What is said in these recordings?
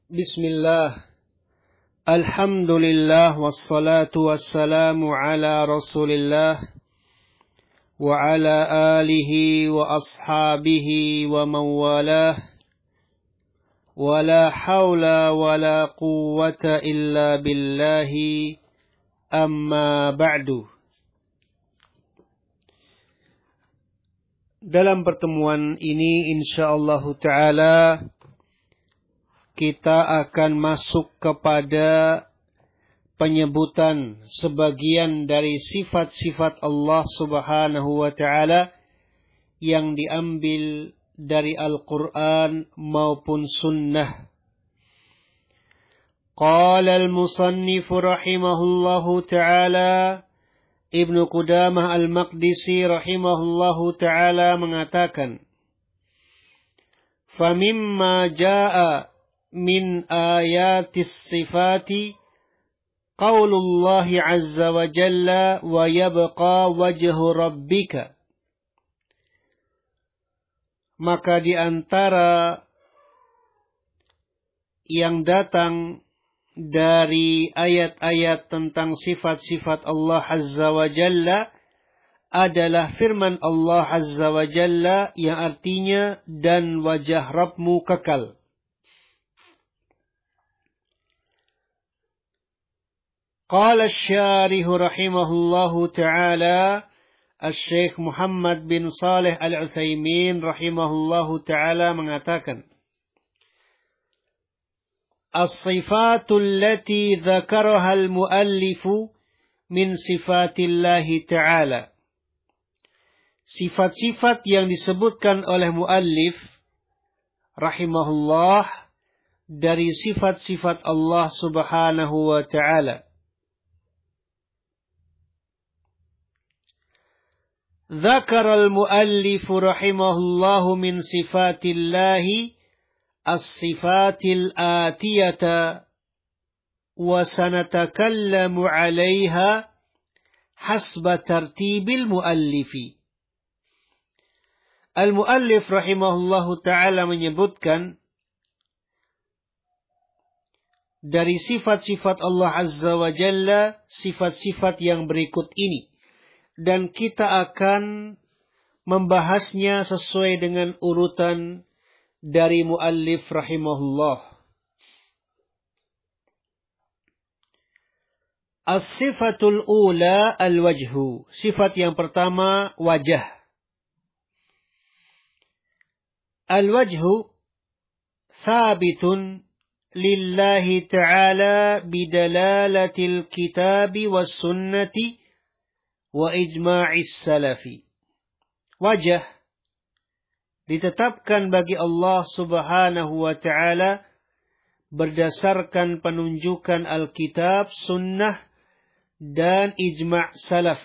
Bismillah. Alhamdulillah wassalatu wassalamu ala Rasulillah wa ala alihi wa ashabihi wa mawalah. Wa la hawla wa la quwwata illa billahi amma ba'du. Dalam pertemuan ini insyaallah ta'ala kita akan masuk kepada penyebutan sebagian dari sifat-sifat Allah Subhanahu wa ta'ala yang diambil dari Al-Quran maupun Sunnah. Qala al-musannifu rahimahullahu ta'ala, Ibnu Qudamah al-Maqdisi rahimahullahu ta'ala mengatakan, فَمِمَّا جَاءَ min ayatis sifati qaulullah azza wa jalla wa yabqa wajhu rabbika. Maka di antara yang datang dari ayat-ayat tentang sifat-sifat Allah azza wa jalla adalah firman Allah azza wa jalla yang artinya dan wajah Rabbmu kekal. Qala asy-syarih rahimahullahu ta'ala, Asy-Syaikh Muhammad bin Shalih Al-Utsaimin rahimahullahu ta'ala mengatakan, As-sifatul lati dzakaraha al-muallifu min sifatillahi ta'ala. Sifat-sifat yang disebutkan oleh muallif rahimahullah dari sifat-sifat Allah Subhanahu wa ta'ala. ذكر المؤلف رحمه الله من صفات الله الصفات الآتية وسنتكلم عليها حسب ترتيب المؤلف. Al-Muallif rahimahullahu ta'ala menyebutkan dari sifat-sifat Allah Azza wa Jalla sifat-sifat yang berikut ini. Dan kita akan membahasnya sesuai dengan urutan dari muallif rahimahullah. As-sifatul ula al-wajhu. Sifat yang pertama wajah. Al-wajhu thabitun lillahi ta'ala bidalalatil kitabi was sunnati wa ijma'is salafi. Wajah ditetapkan bagi Allah Subhanahu wa ta'ala berdasarkan penunjukan Alkitab, Sunnah, dan ijma' salaf.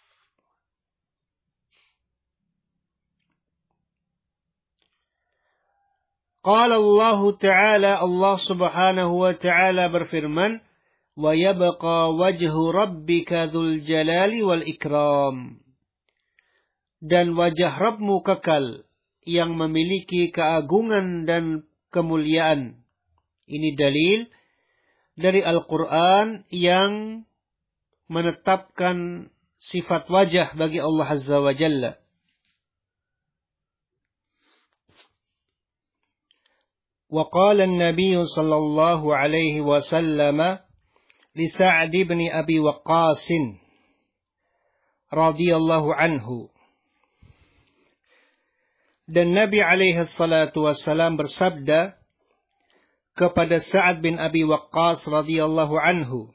Qala Allah ta'ala, Allah Subhanahu wa ta'ala berfirman, وَيَبْقَى وَجْهُ رَبِّكَ ذُو الْجَلَالِ وَالْإِكْرَامِ. Dan wajah Rabbmu kekal yang memiliki keagungan dan kemuliaan. Ini dalil dari Al-Quran yang menetapkan sifat wajah bagi Allah Azza wa Jalla. وقال النبي صلى الله عليه وسلم لسعد بن أبي وقاص رضي الله عنه. Dan Nabi alaihi salatu wassalam bersabda kepada Sa'ad bin Abi Waqqas radhiyallahu anhu,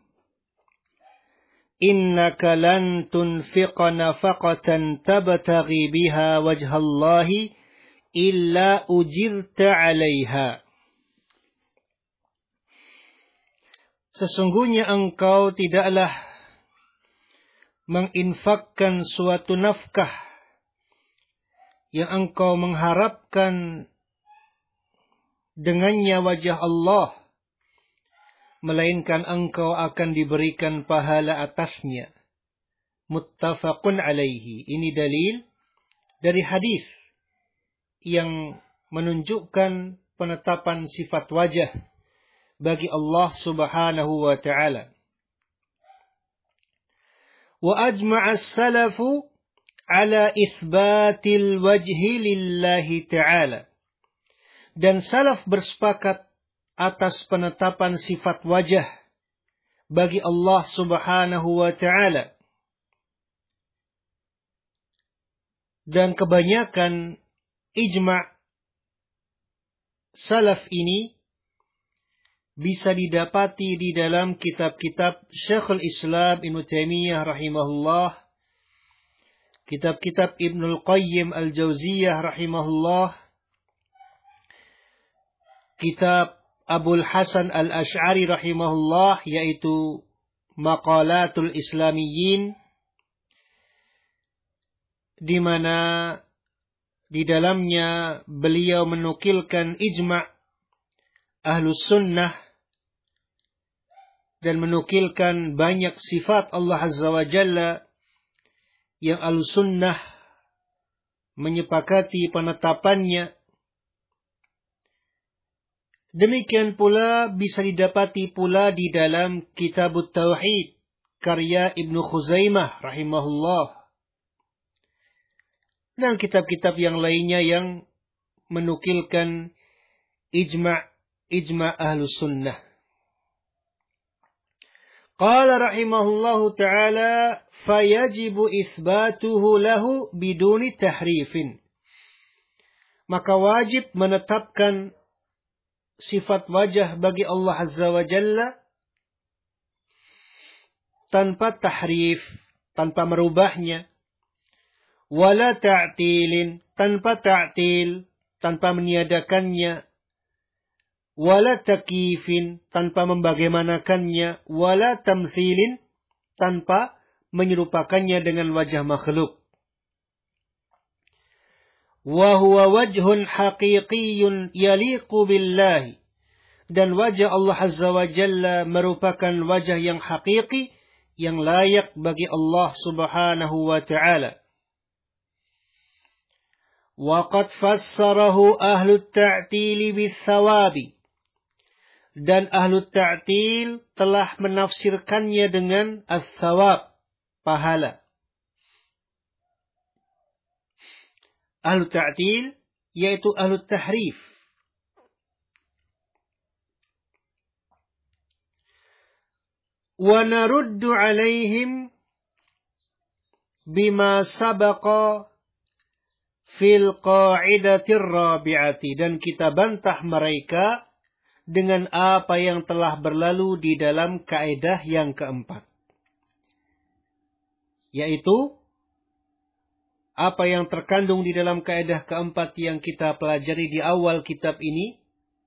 Innaka lan tunfiqa nafaqatan tabtaghi biha wajhallahi illa ujirta 'alaiha. Sesungguhnya engkau tidaklah menginfakkan suatu nafkah yang engkau mengharapkan dengannya wajah Allah, melainkan engkau akan diberikan pahala atasnya. Muttafaqun alaihi. Ini dalil dari hadis yang menunjukkan penetapan sifat wajah bagi Allah Subhanahu wa ta'ala. Wa ajma'a as-salafu ala itsbatil wajhi lillahi ta'ala. Dan salaf bersepakat atas penetapan sifat wajah bagi Allah Subhanahu wa ta'ala. Dan kebanyakan ijma' salaf ini bisa didapati di dalam kitab-kitab Syekhul Islam Ibnu Taimiyah rahimahullah, kitab-kitab Ibnul Qayyim Al-Jauziyah rahimahullah, kitab Abul Hasan Al-Asy'ari rahimahullah, yaitu Maqalatul Islamiyyin, di mana di dalamnya beliau menukilkan ijma' Ahlus Sunnah dan menukilkan banyak sifat Allah Azza wa Jalla yang Ahlus Sunnah menyepakati penetapannya. Demikian pula bisa didapati pula di dalam Kitabut Tauhid karya Ibnu Khuzaimah rahimahullah dan kitab-kitab yang lainnya yang menukilkan ijma' Ahlus Sunnah. Qala rahimahullahu ta'ala fayajibu itsbatuhu lahu biduni tahrifin. Maka wajib menetapkan sifat wajah bagi Allah Azza wa Jalla tanpa tahrif, tanpa merubahnya. Wala ta'tilin, tanpa ta'til, tanpa meniadakannya. Wala takifin, tanpa membagaimanakannya. Wala tamthilin, tanpa menyerupakannya dengan wajah makhluk. Wahuwa wajhun haqiqiyun yaliqu billahi. Dan wajah Allah Azza wa Jalla merupakan wajah yang hakiki, yang layak bagi Allah Subhanahu wa ta'ala. Waqad fassarahu ahlut ta'tili bithawabi. Dan ahlut ta'til telah menafsirkannya dengan as-thawab, pahala. Ahlu ta'til yaitu ahlu tahrif. Wa naruddu alaihim bima sabaqa fil qa'idatir rabi'ati. Dan kita bantah mereka dengan apa yang telah berlalu di dalam kaidah yang keempat. Yaitu apa yang terkandung di dalam kaidah keempat yang kita pelajari di awal kitab ini.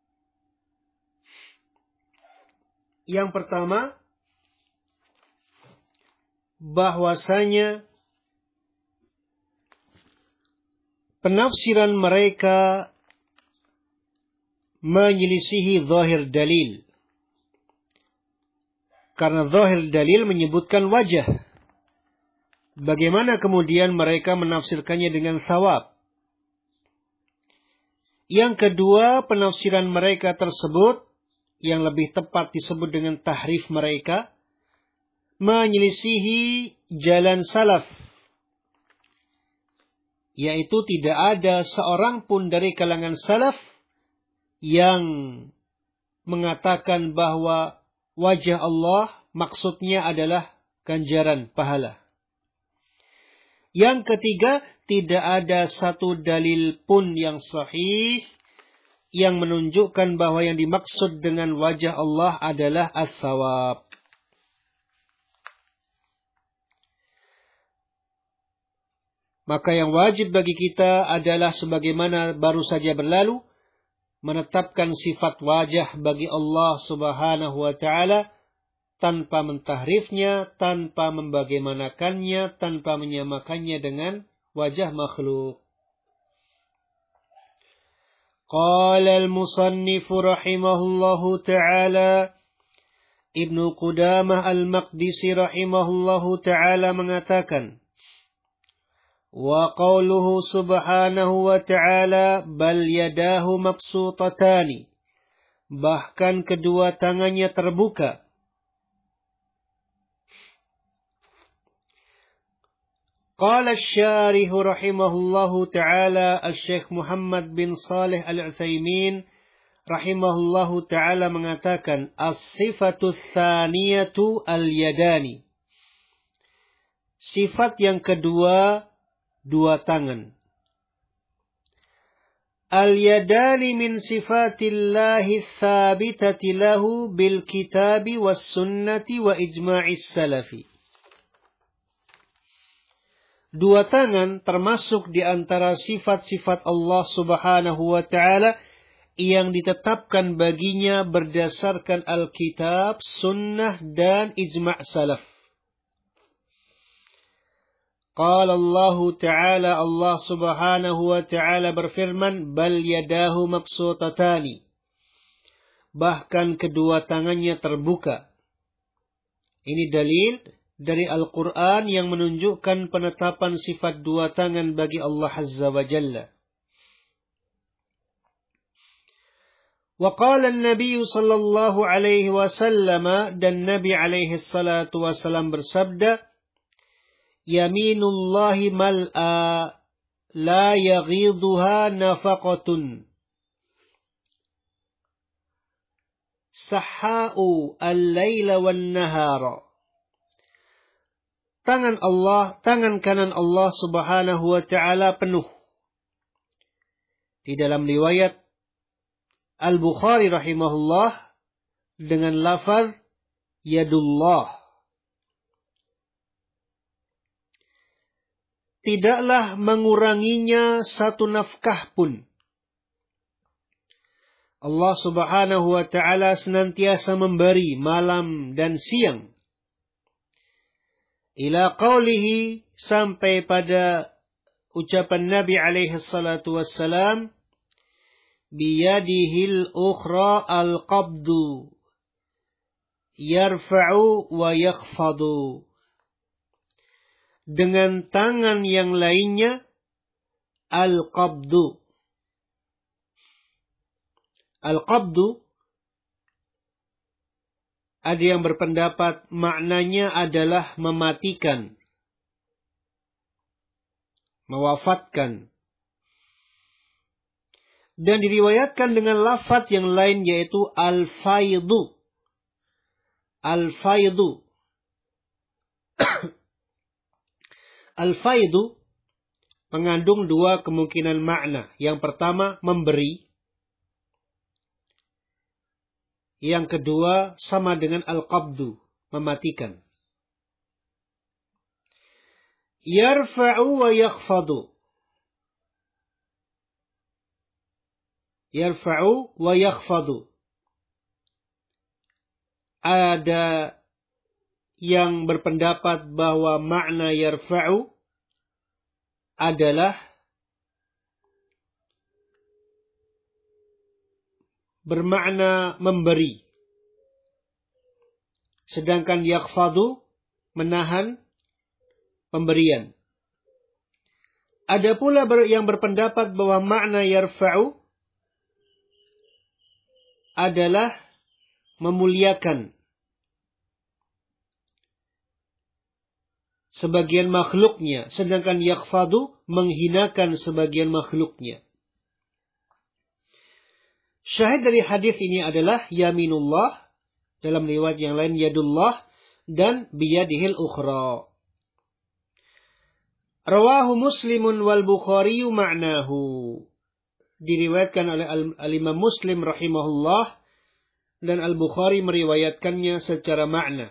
Yang pertama, bahwasanya penafsiran mereka menyelisihi zahir dalil. Karena zahir dalil menyebutkan wajah. Bagaimana kemudian mereka menafsirkannya dengan thawab? Yang kedua, penafsiran mereka tersebut, yang lebih tepat disebut dengan tahrif mereka, menyelisihi jalan salaf. Yaitu tidak ada seorang pun dari kalangan salaf yang mengatakan bahwa wajah Allah maksudnya adalah ganjaran pahala. Yang ketiga, tidak ada satu dalil pun yang sahih yang menunjukkan bahwa yang dimaksud dengan wajah Allah adalah as-sawab. Maka yang wajib bagi kita adalah sebagaimana baru saja berlalu, menetapkan sifat wajah bagi Allah Subhanahu wa ta'ala tanpa mentahrifnya, tanpa membagaimanakannya, tanpa menyamakannya dengan wajah makhluk. Qala al-musannifu rahimahullahu ta'ala, Ibnu Qudamah al-Maqdisi rahimahullahu ta'ala mengatakan, wa qawluhu subhanahu wa ta'ala bal yadahu mabsutatani bahkan kedua tangannya terbuka. Qala asy-syarih rahimahullahu ta'ala Asy-Syaikh Muhammad bin Shalih Al-Utsaimin rahimahullahu ta'ala mengatakan as-sifatu tsaniyatu al-yadani. Sifat yang kedua, dua tangan. Al-yadani min sifatillahi tsabitati lahu bil kitabi was sunnati wa ijma'is salafi. Dua tangan termasuk di antara sifat-sifat Allah Subhanahu wa ta'ala yang ditetapkan baginya berdasarkan Alkitab, Sunnah, dan ijma' salaf. Qala Allah Ta'ala, Allah Subhanahu wa ta'ala berfirman, bal yadahu mabsutatani. Bahkan kedua tangannya terbuka. Ini dalil dari Al-Quran yang menunjukkan penetapan sifat dua tangan bagi Allah Azza wa Jalla. Wa qala an-nabiy sallallahu alaihi wasallam, dan Nabi alaihi salatu wasallam bersabda, yaminullahi mal'a la yaghidhuha nafaqatun sahha'u al-laila wan-nahara. Tangan Allah, tangan kanan Allah Subhanahu wa ta'ala penuh. Di dalam riwayat Al-Bukhari rahimahullah dengan lafaz yadullah. Tidaklah menguranginya satu nafkah pun. Allah Subhanahu wa ta'ala senantiasa memberi malam dan siang. Ila qawlihi, sampai pada ucapan Nabi alaihi salatu wassalam, biyadihil ukhra al-qabdu yarfa'u wa yakhfadu. Dengan tangan yang lainnya al-qabdu. Al-qabdu, ada yang berpendapat maknanya adalah mematikan, mewafatkan. Dan diriwayatkan dengan lafaz yang lain yaitu al-faidu. Al-faidu. Al-faidu mengandung dua kemungkinan makna. Yang pertama, memberi. Yang kedua, sama dengan al-qabdu, mematikan. Yarfa'u wa yakhfadu. Yarfa'u wa yakhfadu. Ada yang berpendapat bahwa makna yarfa'u adalah bermakna memberi. Sedangkan yakhfadu menahan pemberian. Ada pula yang berpendapat bahwa makna yarfa'u adalah memuliakan sebagian makhluknya, sedangkan yakhfadu menghinakan sebagian makhluknya. Syahid dari hadis ini adalah yaminullah, dalam riwayat yang lain yadullah, dan biyadihil ukhra. Rawahu Muslimun wal Bukhari ma'nahu. Diriwayatkan oleh al-Imam Muslim rahimahullah, dan Al-Bukhari meriwayatkannya secara makna.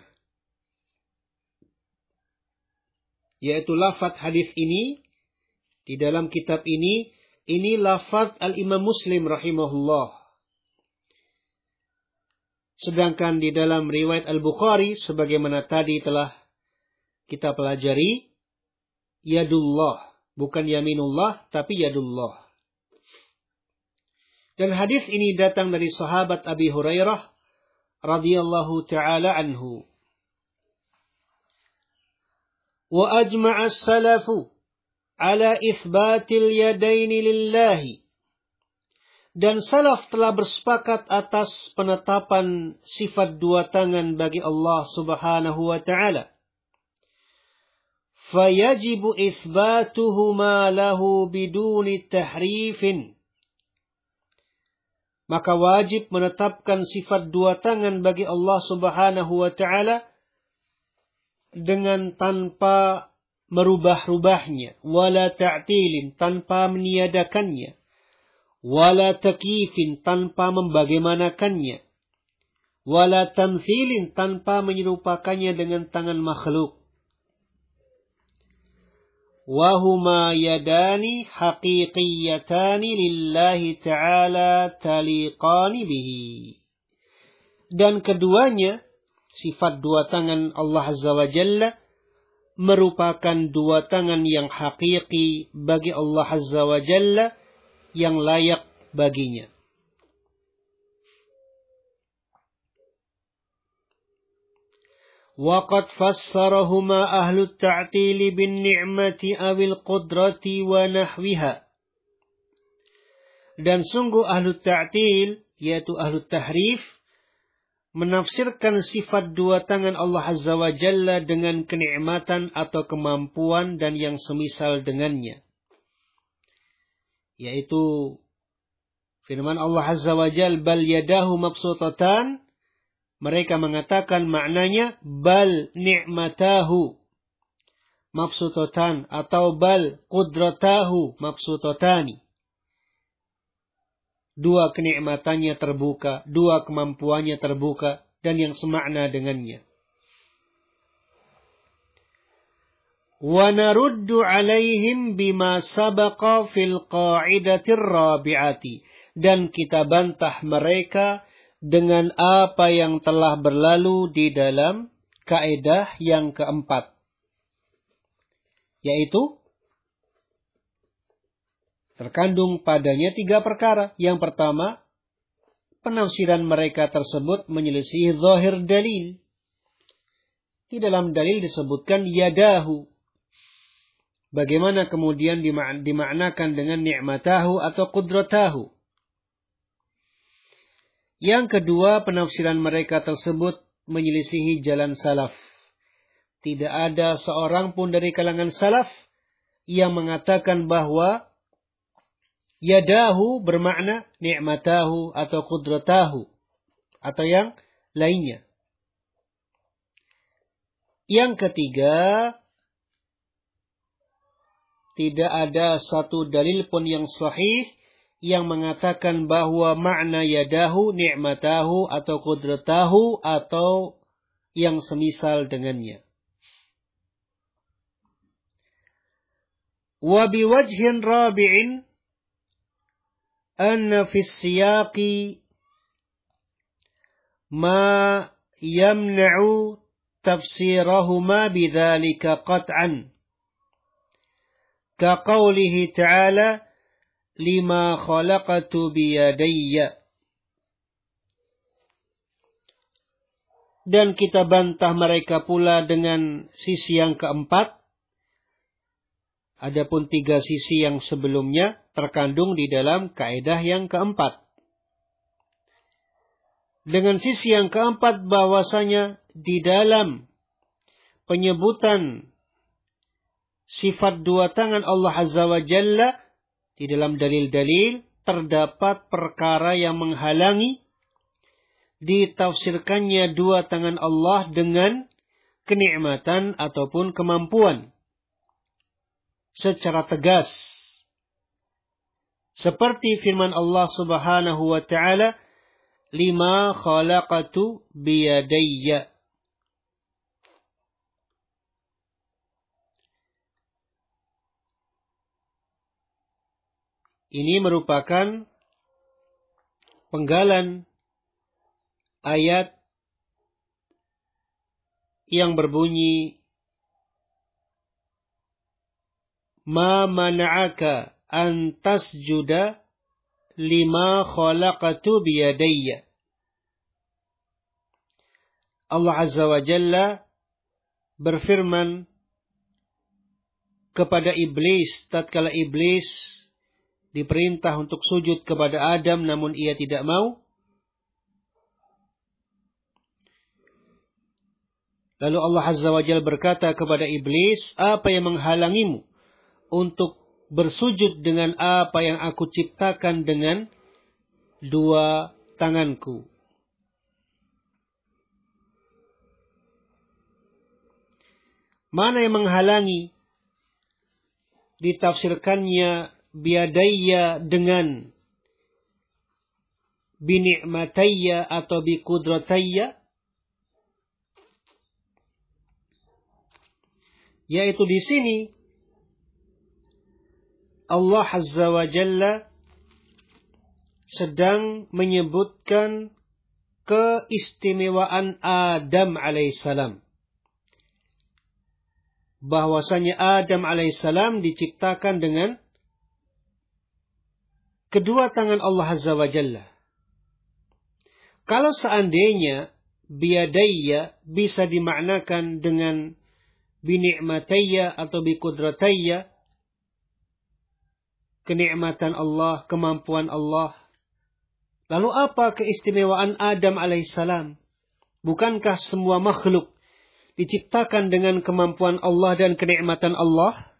Yaitu lafaz hadis ini, di dalam kitab ini lafaz al-Imam Muslim rahimahullah. Sedangkan di dalam riwayat Al-Bukhari, sebagaimana tadi telah kita pelajari, yadullah, bukan yaminullah, tapi yadullah. Dan hadis ini datang dari sahabat Abi Hurairah radhiyallahu ta'ala anhu. Wa ajma'a as-salafu ala ithbatil yadaini lillahi. Dan salaf telah bersepakat atas penetapan sifat dua tangan bagi Allah Subhanahu wa ta'ala. Fayajibu itsbatuhuma lahu biduni tahrifin. Maka wajib menetapkan sifat dua tangan bagi Allah Subhanahu wa ta'ala dengan tanpa merubah-rubahnya, wala ta'tilin, tanpa meniadakannya, wala takyifin, tanpa membagaimanakannya, wala tamthilin, tanpa menyerupakannya dengan tangan makhluk. Wahuma yadani haqiqiyatani lillahi ta'ala taliqani bihi. Dan keduanya, sifat dua tangan Allah Azza wa Jalla, merupakan dua tangan yang hakiki bagi Allah Azza wa Jalla, yang layak baginya. Waqad fassarahuma ahlu ta'tili bin ni'mati awil qudrati wa nahwiha. Dan sungguh ahlu ta'til, yaitu ahlu tahrif, menafsirkan sifat dua tangan Allah Azza wa Jalla dengan kenikmatan atau kemampuan dan yang semisal dengannya. Yaitu firman Allah Azza wa Jalla, bal yadahu mabsutatan. Mereka mengatakan maknanya bal ni'matahu mabsutatan atau bal qudratahu mabsutatani. Dua kenikmatannya terbuka, dua kemampuannya terbuka, dan yang semakna dengannya. Wa naruddu alaihim bima sabaqa fil qa'idatir rabi'ati. Dan kita bantah mereka dengan apa yang telah berlalu di dalam kaidah yang keempat. Yaitu terkandung padanya tiga perkara. Yang pertama, penafsiran mereka tersebut menyelisihi zahir dalil. Di dalam dalil disebutkan yadahu. Bagaimana kemudian dimaknakan dengan ni'matahu atau qudratahu. Yang kedua, penafsiran mereka tersebut menyelisihi jalan salaf. Tidak ada seorang pun dari kalangan salaf yang mengatakan bahwa yadahu bermakna ni'matahu atau qudratahu atau yang lainnya. Yang ketiga, tidak ada satu dalil pun yang sahih yang mengatakan bahwa makna yadahu ni'matahu atau qudratahu atau yang semisal dengannya. Wa biwajhin rabi'in anna fi siyaqi ma yamna'u tafsirahuma bidzalika qat'an. Ka qawlihi ta'ala lima khalaqatu biyadayya. Dan kita bantah mereka pula dengan sisi yang keempat. Adapun tiga sisi yang sebelumnya terkandung di dalam kaidah yang keempat. Dengan sisi yang keempat bahwasanya di dalam penyebutan sifat dua tangan Allah Azza wa Jalla, di dalam dalil-dalil terdapat perkara yang menghalangi ditafsirkannya dua tangan Allah dengan kenikmatan ataupun kemampuan secara tegas. Seperti firman Allah Subhanahu wa ta'ala, lima khalaqatu biyadayya. Ini merupakan penggalan ayat yang berbunyi, ma mana'aka an tasjuda lima khalaqatu biyadayya. Allah Azza wa Jalla berfirman kepada iblis tatkala iblis diperintah untuk sujud kepada Adam namun ia tidak mau. Lalu Allah Azza wa Jalla berkata kepada iblis, apa yang menghalangimu untuk bersujud dengan apa yang aku ciptakan dengan dua tanganku? Mana yang menghalangi? Ditafsirkannya biadayya dengan bini'matayya atau biqudratayya, yaitu di sini Allah Azza wa Jalla sedang menyebutkan keistimewaan Adam alaihissalam. Bahwasanya Adam alaihissalam diciptakan dengan kedua tangan Allah Azza wa Jalla. Kalau seandainya biadayya bisa dimaknakan dengan bini'matayya atau biqudratayya, kenikmatan Allah, kemampuan Allah. Lalu apa keistimewaan Adam alaihissalam? Bukankah semua makhluk diciptakan dengan kemampuan Allah dan kenikmatan Allah?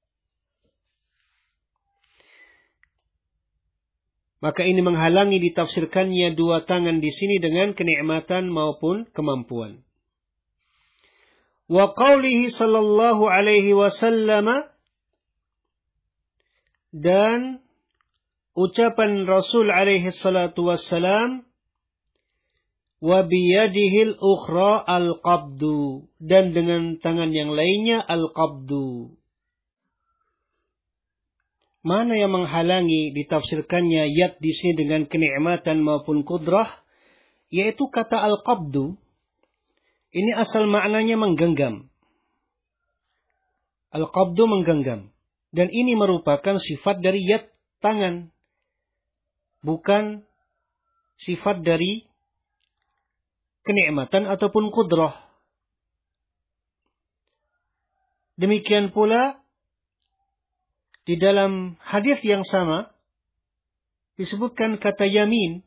Maka ini menghalangi ditafsirkannya dua tangan di sini dengan kenikmatan maupun kemampuan. Wa qawlihi sallallahu alaihi wasallam, dan ucapan Rasul alaihi salatu wassalam, wa biyadihil ukhra al-qabdu, dan dengan tangan yang lainnya al-qabdu. Mana yang menghalangi ditafsirkannya yad di sini dengan kenikmatan maupun kudrah? Yaitu kata al-qabdu. Ini asal maknanya menggenggam. Al-qabdu menggenggam. Dan ini merupakan sifat dari yad, tangan. Bukan sifat dari kenikmatan ataupun kudrah. Demikian pula di dalam hadis yang sama disebutkan kata yamin.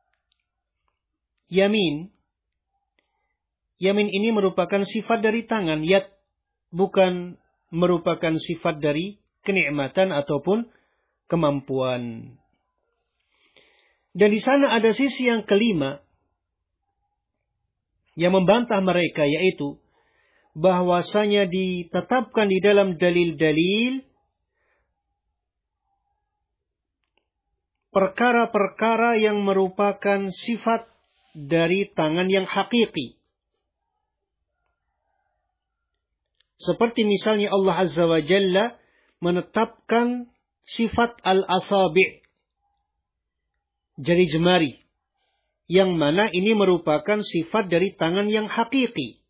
Yamin. Yamin ini merupakan sifat dari tangan, yad, bukan merupakan sifat dari kenikmatan ataupun kemampuan. Dan di sana ada sisi yang kelima yang membantah mereka, yaitu bahwasanya ditetapkan di dalam dalil-dalil perkara-perkara yang merupakan sifat dari tangan yang hakiki. Seperti misalnya Allah Azza wa Jalla menetapkan sifat al-asabi', jari jemari, yang mana ini merupakan sifat dari tangan yang hakiki.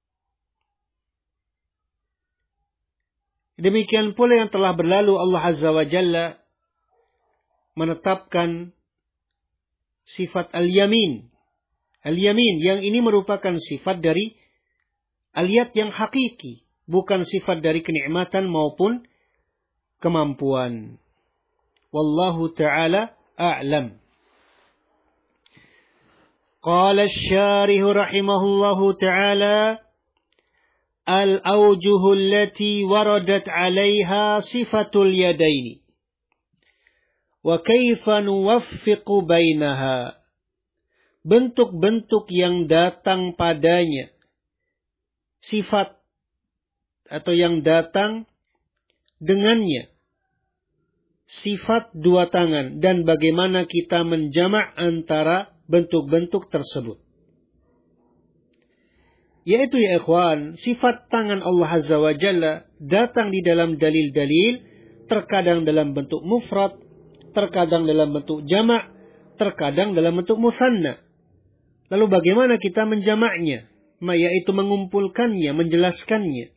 Demikian pula yang telah berlalu Allah Azza wa Jalla menetapkan sifat al-yamin. Al-yamin yang ini merupakan sifat dari al-yad yang hakiki, bukan sifat dari kenikmatan maupun kemampuan. Wallahu ta'ala a'lam. Qala asy-syarih rahimahullahu ta'ala, al-awjuhu allati waradat 'alaiha sifatul yadaini wa kaifa nuwaffiqu bainaha. Bentuk-bentuk yang datang padanya sifat atau yang datang dengannya sifat dua tangan, dan bagaimana kita menjamak antara bentuk-bentuk tersebut. Yaitu ya ikhwan, sifat tangan Allah Azza wa Jalla datang di dalam dalil-dalil, terkadang dalam bentuk mufrad, terkadang dalam bentuk jamak, terkadang dalam bentuk mutsanna. Lalu bagaimana kita menjamaknya? Yaitu mengumpulkannya, menjelaskannya.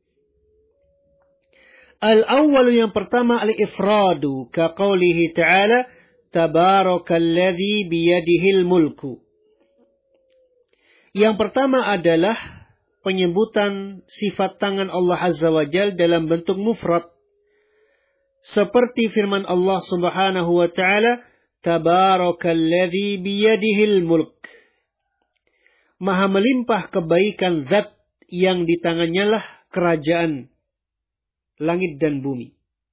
Al-awwal, yang pertama, al-ifradu, ka qawlihi ta'ala, tabarakalladzi biyadihil mulku. Yang pertama adalah penyebutan sifat tangan Allah Azza wa Jalla dalam bentuk mufrad. Seperti firman Allah Subhanahu wa taala, Tabarakalladzi biyadihil mulk. Maha melimpah kebaikan zat yang di tangannya lah kerajaan langit dan bumi.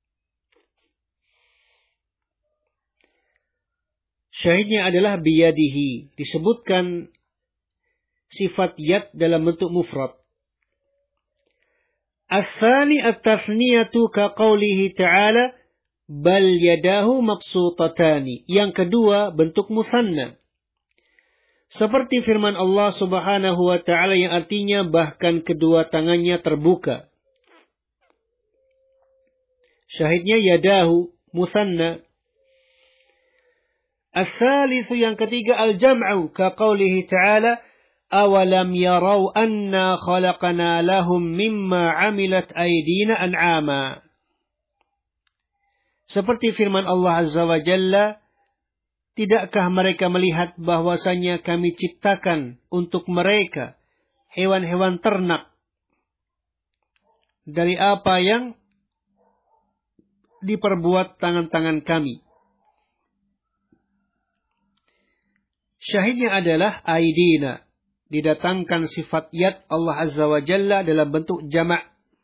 Syahidnya adalah biyadihi. Disebutkan sifat yad dalam bentuk mufrad. As-tsani at-tathniyatu ka qawlihi ta'ala bal yadahu mabsutatani. Yang kedua bentuk musanna. Seperti firman Allah Subhanahu wa taala yang artinya bahkan kedua tangannya terbuka. Syahidnya yadahu musanna. As-tsalitsu yang ketiga al-jam'u ka qawlihi ta'ala awalam yarau anna khalaqna lahum mimma 'amilat aydina an'ama. Seperti firman Allah Azza wa Jalla, tidakkah mereka melihat bahwasanya kami ciptakan untuk mereka hewan-hewan ternak dari apa yang diperbuat tangan-tangan kami. Syahidnya adalah aidina. Didatangkan sifat yad Allah Azza wa Jalla dalam bentuk jama'.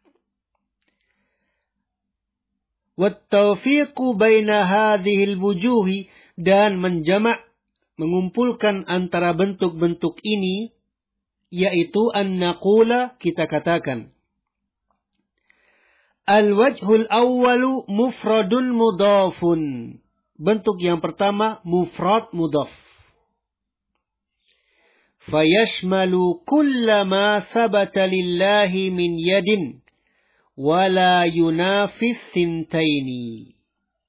Wattawfiqu baina hadhil wujuhi, dan menjama' mengumpulkan antara bentuk-bentuk ini, yaitu an naqula, kita katakan. Al-wajhul awwalu mufradun mudhafun. Bentuk yang pertama mufrad mudhaf. Fayashmalu kullama thabata lillahi min yadin wala yunafis sintaini.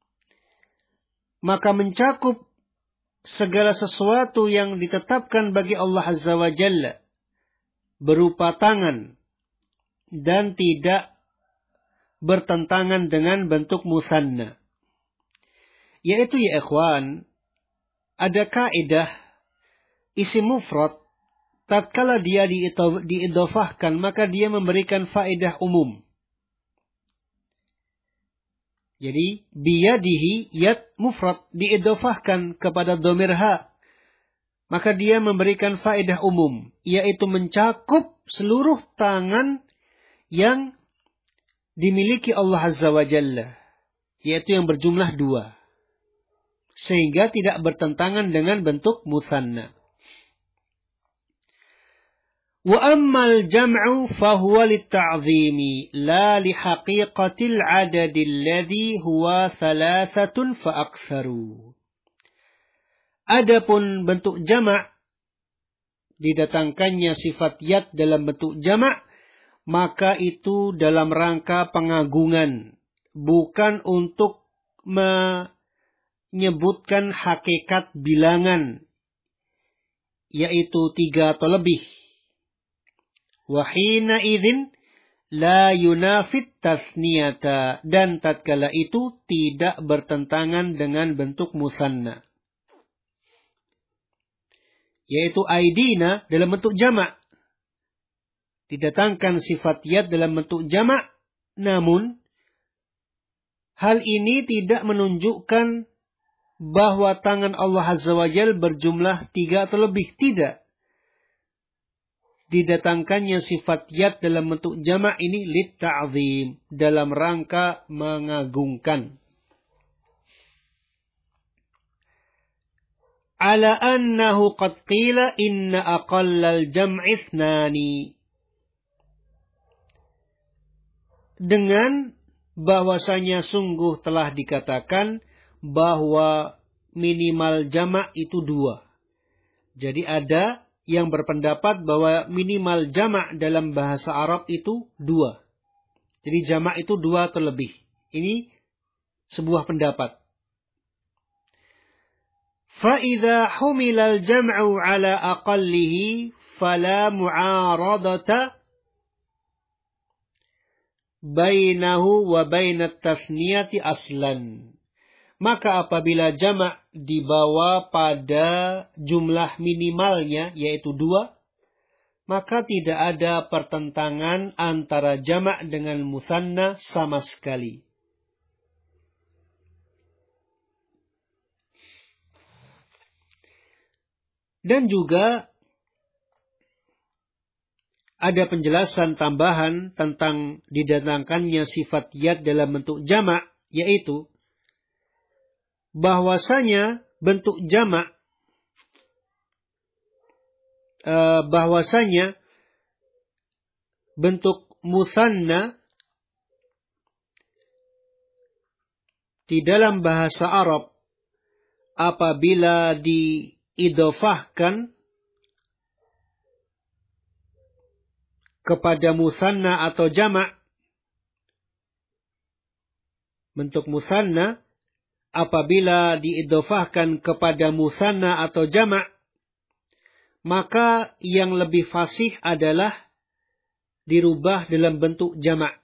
Maka mencakup segala sesuatu yang ditetapkan bagi Allah Azza wa Jalla berupa tangan dan tidak bertentangan dengan bentuk musanna. Yaitu ya ikhwan, ada kaidah isim mufrad tatkala dia diidhafahkan maka dia memberikan faedah umum. Jadi biyadihi yad mufrad diidhafahkan kepada dhamir ha, maka dia memberikan faedah umum, yaitu mencakup seluruh tangan yang dimiliki Allah Azza wa Jalla, yaitu yang berjumlah 2, sehingga tidak bertentangan dengan bentuk musanna. Wa ammal jam'u fahuwa litta'zimi la lihaqiqatil adadil ladhi huwa 3 fa aktsaru. Adapun bentuk jama', didatangkannya sifat yad dalam bentuk jama', maka itu dalam rangka pengagungan, bukan untuk menyebutkan hakikat bilangan, yaitu 3 atau lebih. Wahina idzin la yunafit tasniyata, dan tatkala itu tidak bertentangan dengan bentuk musanna, yaitu aidina dalam bentuk jama'. Didatangkan sifat yad dalam bentuk jama', namun hal ini tidak menunjukkan bahwa tangan Allah Azza wa Jalla berjumlah 3 atau lebih, tidak. Didatangkannya sifat yad dalam bentuk jama' ini litta'zim, dalam rangka mengagungkan. Ala annahu qad qila inna aqallal jam'i ithnani. Dengan bahwasanya sungguh telah dikatakan bahwa minimal jama' itu 2. Jadi ada yang berpendapat bahwa minimal jama' dalam bahasa Arab itu 2. Jadi jama' itu 2 atau lebih. Ini sebuah pendapat. فَإِذَا حُمِلَ الْجَمْعُ عَلَى أَقَلِّهِ فَلَا مُعَارَضَةَ بَيْنَهُ وَبَيْنَ التَّثْنِيَةِ أَصْلًا. Maka apabila jama' dibawa pada jumlah minimalnya, yaitu 2, maka tidak ada pertentangan antara jama' dengan musanna sama sekali. Dan juga ada penjelasan tambahan tentang didatangkannya sifat yad dalam bentuk jamak, yaitu bahwasanya bentuk jamak, bahwasanya bentuk musanna di dalam bahasa Arab apabila diidhofahkan kepada musanna atau jamak, bentuk musanna apabila diidhofahkan kepada musanna atau jamak, maka yang lebih fasih adalah dirubah dalam bentuk jamak.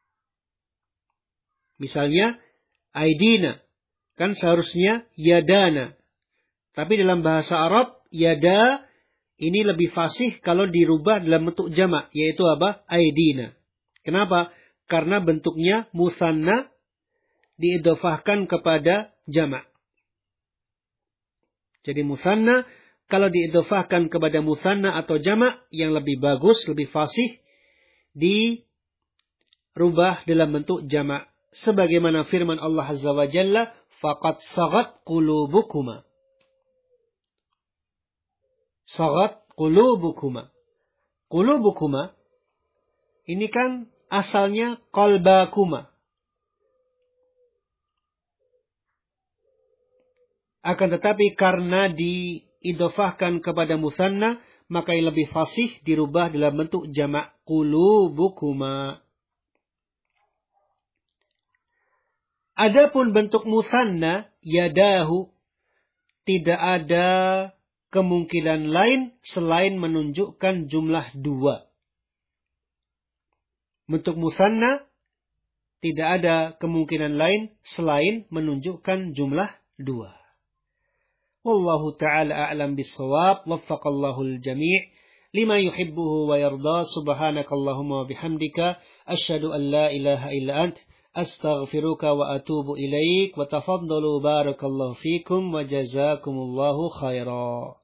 Misalnya aidina, kan seharusnya yadana. Tapi dalam bahasa Arab, yada ini lebih fasih kalau dirubah dalam bentuk jamak, yaitu apa? Aidina. Kenapa? Karena bentuknya musanna diidhofahkan kepada jamak. Jadi musanna kalau diidhofahkan kepada musanna atau jamak, yang lebih bagus, lebih fasih dirubah dalam bentuk jamak. Sebagaimana firman Allah Azza wa Jalla, faqad sagat qulubukuma. Sagat qulubukuma. Qulubukuma ini kan asalnya qalbakuma. Akan tetapi karena diidhofahkan kepada musanna, maka yang lebih fasih dirubah dalam bentuk jamak, qulubukuma. Adapun bentuk musanna yadahu, tidak ada kemungkinan lain selain menunjukkan jumlah 2. Bentuk musanna tidak ada kemungkinan lain selain menunjukkan jumlah 2. Wallahu ta'ala a'lam bis-shawab. Waffaqallahu al-jami' lima yuhibbuhu wa yarda. Subhanakallahumma wa bihamdika asyhadu an la ilaha illa ant astaghfiruka wa atubu ilaik. Wa tafaddalu barakallahu fikum wa jazakumullahu khaira.